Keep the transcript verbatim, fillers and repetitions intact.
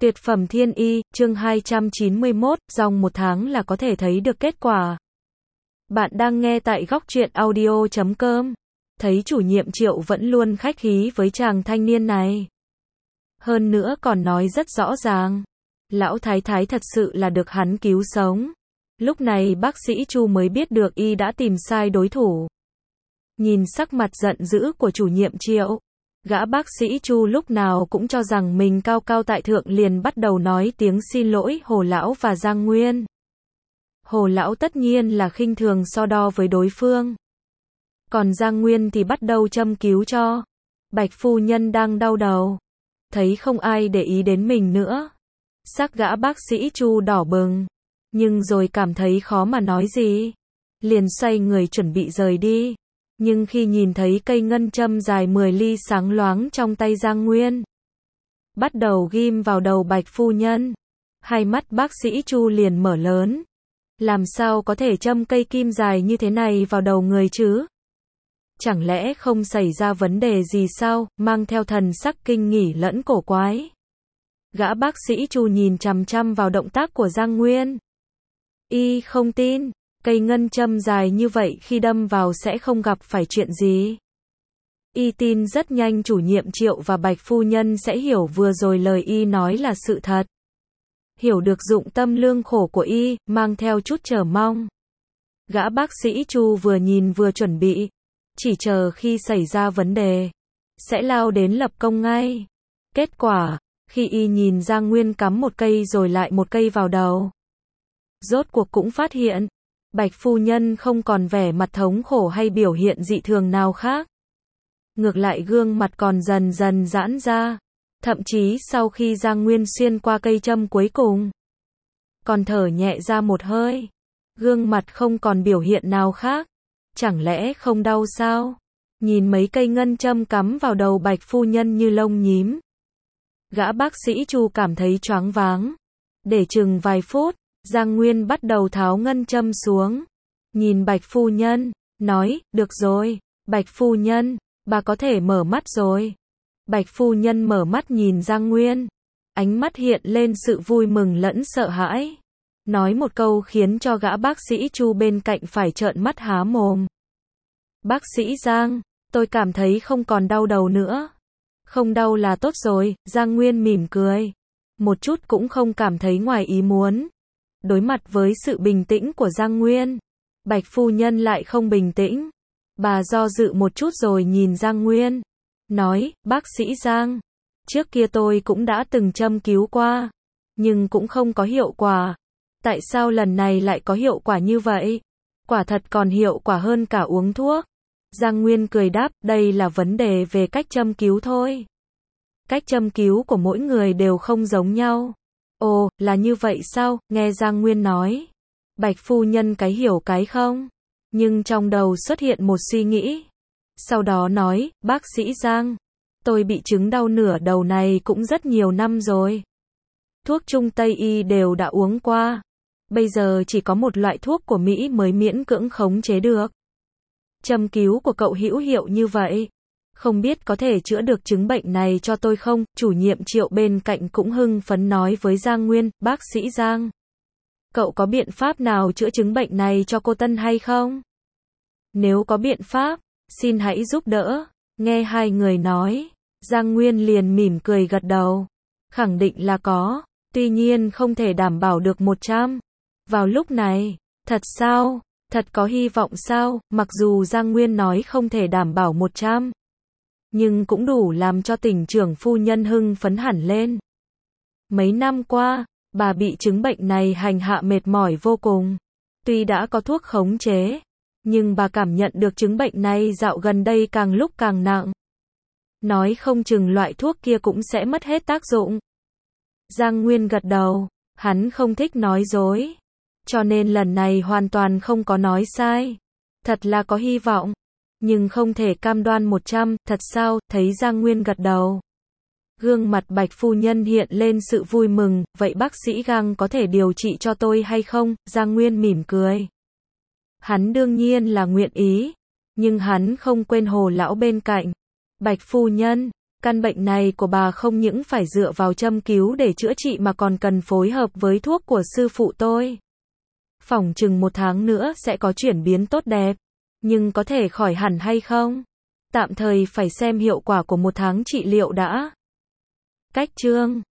Tuyệt phẩm thiên y, chương hai trăm chín mươi mốt, dòng một tháng là có thể thấy được kết quả. Bạn đang nghe tại góc truyện audio chấm com. Thấy chủ nhiệm Triệu vẫn luôn khách khí với chàng thanh niên này. Hơn nữa còn nói rất rõ ràng. Lão thái thái thật sự là được hắn cứu sống. Lúc này bác sĩ Chu mới biết được y đã tìm sai đối thủ. Nhìn sắc mặt giận dữ của chủ nhiệm Triệu. Gã bác sĩ Chu lúc nào cũng cho rằng mình cao cao tại thượng, liền bắt đầu nói tiếng xin lỗi Hồ Lão và Giang Nguyên. Hồ Lão tất nhiên là khinh thường so đo với đối phương. Còn Giang Nguyên thì bắt đầu châm cứu cho. Bạch phu nhân đang đau đầu. Thấy không ai để ý đến mình nữa. Sắc gã bác sĩ Chu đỏ bừng. Nhưng rồi cảm thấy khó mà nói gì. Liền xoay người chuẩn bị rời đi. Nhưng khi nhìn thấy cây ngân châm dài mười ly sáng loáng trong tay Giang Nguyên, bắt đầu ghim vào đầu Bạch phu nhân, hai mắt bác sĩ Chu liền mở lớn. Làm sao có thể châm cây kim dài như thế này vào đầu người chứ? Chẳng lẽ không xảy ra vấn đề gì sao? Mang theo thần sắc kinh nghỉ lẫn cổ quái. Gã bác sĩ Chu nhìn chằm chằm vào động tác của Giang Nguyên. Y không tin. Cây ngân châm dài như vậy khi đâm vào sẽ không gặp phải chuyện gì. Y tin rất nhanh chủ nhiệm Triệu và Bạch phu nhân sẽ hiểu vừa rồi lời y nói là sự thật. Hiểu được dụng tâm lương khổ của y, mang theo chút chờ mong. Gã bác sĩ Chu vừa nhìn vừa chuẩn bị. Chỉ chờ khi xảy ra vấn đề, sẽ lao đến lập công ngay. Kết quả, khi y nhìn Giang Nguyên cắm một cây rồi lại một cây vào đầu, rốt cuộc cũng phát hiện. Bạch phu nhân không còn vẻ mặt thống khổ hay biểu hiện dị thường nào khác. Ngược lại gương mặt còn dần dần giãn ra. Thậm chí sau khi Giang Nguyên xuyên qua cây châm cuối cùng, còn thở nhẹ ra một hơi. Gương mặt không còn biểu hiện nào khác. Chẳng lẽ không đau sao? Nhìn mấy cây ngân châm cắm vào đầu Bạch phu nhân như lông nhím. Gã bác sĩ Chu cảm thấy choáng váng. Để chừng vài phút, Giang Nguyên bắt đầu tháo ngân châm xuống. Nhìn Bạch phu nhân, nói, được rồi, Bạch phu nhân, bà có thể mở mắt rồi. Bạch phu nhân mở mắt nhìn Giang Nguyên. Ánh mắt hiện lên sự vui mừng lẫn sợ hãi. Nói một câu khiến cho gã bác sĩ Chu bên cạnh phải trợn mắt há mồm. Bác sĩ Giang, tôi cảm thấy không còn đau đầu nữa. Không đau là tốt rồi, Giang Nguyên mỉm cười. Một chút cũng không cảm thấy ngoài ý muốn. Đối mặt với sự bình tĩnh của Giang Nguyên, Bạch phu nhân lại không bình tĩnh. Bà do dự một chút rồi nhìn Giang Nguyên. Nói, bác sĩ Giang, trước kia tôi cũng đã từng châm cứu qua, nhưng cũng không có hiệu quả. Tại sao lần này lại có hiệu quả như vậy? Quả thật còn hiệu quả hơn cả uống thuốc. Giang Nguyên cười đáp, đây là vấn đề về cách châm cứu thôi. Cách châm cứu của mỗi người đều không giống nhau. Ồ, là như vậy sao? Nghe Giang Nguyên nói. Bạch phu nhân cái hiểu cái không. Nhưng trong đầu xuất hiện một suy nghĩ. Sau đó nói, bác sĩ Giang, tôi bị chứng đau nửa đầu này cũng rất nhiều năm rồi. Thuốc Trung Tây Y đều đã uống qua. Bây giờ chỉ có một loại thuốc của Mỹ mới miễn cưỡng khống chế được. Châm cứu của cậu hữu hiệu như vậy. Không biết có thể chữa được chứng bệnh này cho tôi không? Chủ nhiệm Triệu bên cạnh cũng hưng phấn nói với Giang Nguyên, bác sĩ Giang, cậu có biện pháp nào chữa chứng bệnh này cho cô Tân hay không? Nếu có biện pháp, xin hãy giúp đỡ. Nghe hai người nói, Giang Nguyên liền mỉm cười gật đầu. Khẳng định là có, tuy nhiên không thể đảm bảo được một trăm. Vào lúc này, thật sao? Thật có hy vọng sao? Mặc dù Giang Nguyên nói không thể đảm bảo một trăm. Nhưng cũng đủ làm cho tỉnh trưởng phu nhân hưng phấn hẳn lên. Mấy năm qua, bà bị chứng bệnh này hành hạ mệt mỏi vô cùng. Tuy đã có thuốc khống chế, nhưng bà cảm nhận được chứng bệnh này dạo gần đây càng lúc càng nặng. Nói không chừng loại thuốc kia cũng sẽ mất hết tác dụng. Giang Nguyên gật đầu, hắn không thích nói dối. Cho nên lần này hoàn toàn không có nói sai. Thật là có hy vọng. Nhưng không thể cam đoan một trăm, thật sao? Thấy Giang Nguyên gật đầu. Gương mặt Bạch phu nhân hiện lên sự vui mừng, vậy bác sĩ Gang có thể điều trị cho tôi hay không? Giang Nguyên mỉm cười. Hắn đương nhiên là nguyện ý, nhưng hắn không quên Hồ Lão bên cạnh. Bạch phu nhân, Căn bệnh này của bà không những phải dựa vào châm cứu để chữa trị mà còn cần phối hợp với thuốc của sư phụ tôi. Phỏng chừng một tháng nữa sẽ có chuyển biến tốt đẹp. Nhưng có thể khỏi hẳn hay không? Tạm thời phải xem hiệu quả của một tháng trị liệu đã. Cách chương